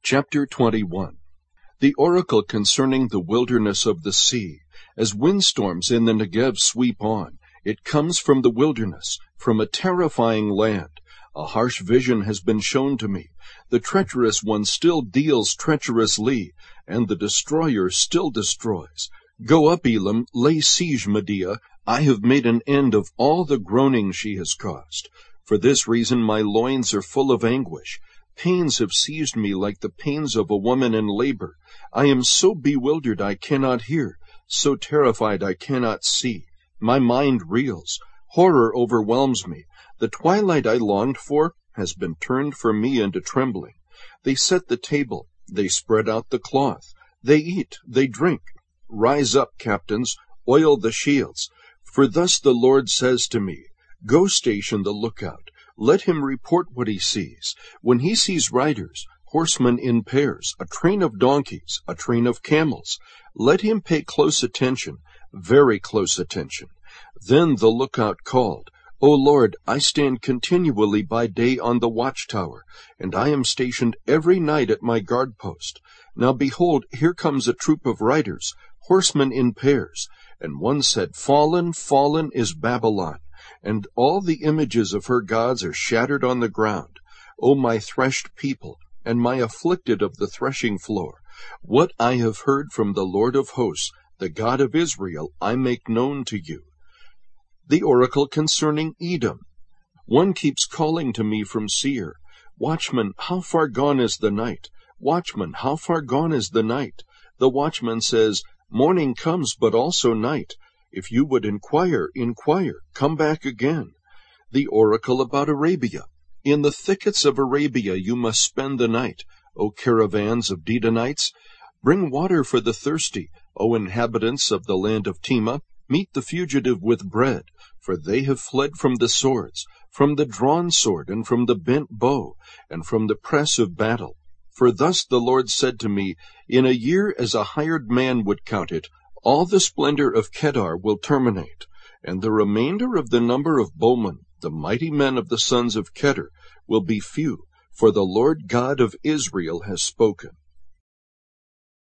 Chapter 21. The oracle concerning the wilderness of the sea. As windstorms in the Negev sweep on, it comes from the wilderness, from a terrifying land. A harsh vision has been shown to me. The treacherous one still deals treacherously, and the destroyer still destroys. Go up, Elam, lay siege Media. I have made an end of all the groaning she has caused. For this reason my loins are full of anguish. Pains have seized me like the pains of a woman in labor. I am so bewildered I cannot hear, so terrified I cannot see. My mind reels. Horror overwhelms me. The twilight I longed for has been turned for me into trembling. They set the table, they spread out the cloth, they eat, they drink. Rise up, captains, oil the shields. For thus the Lord says to me, Go station the lookout. Let him report what he sees. When he sees riders, horsemen in pairs, a train of donkeys, a train of camels, let him pay close attention, very close attention. Then the lookout called, O Lord, I stand continually by day on the watchtower, and I am stationed every night at my guard post. Now behold, here comes a troop of riders, horsemen in pairs. And one said, Fallen, fallen is Babylon, and all the images of her gods are shattered on the ground. O my threshed people, and my afflicted of the threshing floor, what I have heard from the Lord of hosts, the God of Israel, I make known to you. The oracle concerning Edom. One keeps calling to me from Seir, Watchman, how far gone is the night? Watchman, how far gone is the night? The watchman says, Morning comes, but also night. If you would inquire, inquire, come back again. The oracle about Arabia. In the thickets of Arabia you must spend the night, O caravans of Dedanites. Bring water for the thirsty, O inhabitants of the land of Tema. Meet the fugitive with bread, for they have fled from the swords, from the drawn sword, and from the bent bow, and from the press of battle. For thus the Lord said to me, In a year as a hired man would count it, all the splendor of Kedar will terminate, and the remainder of the number of bowmen, the mighty men of the sons of Kedar, will be few, for the Lord God of Israel has spoken.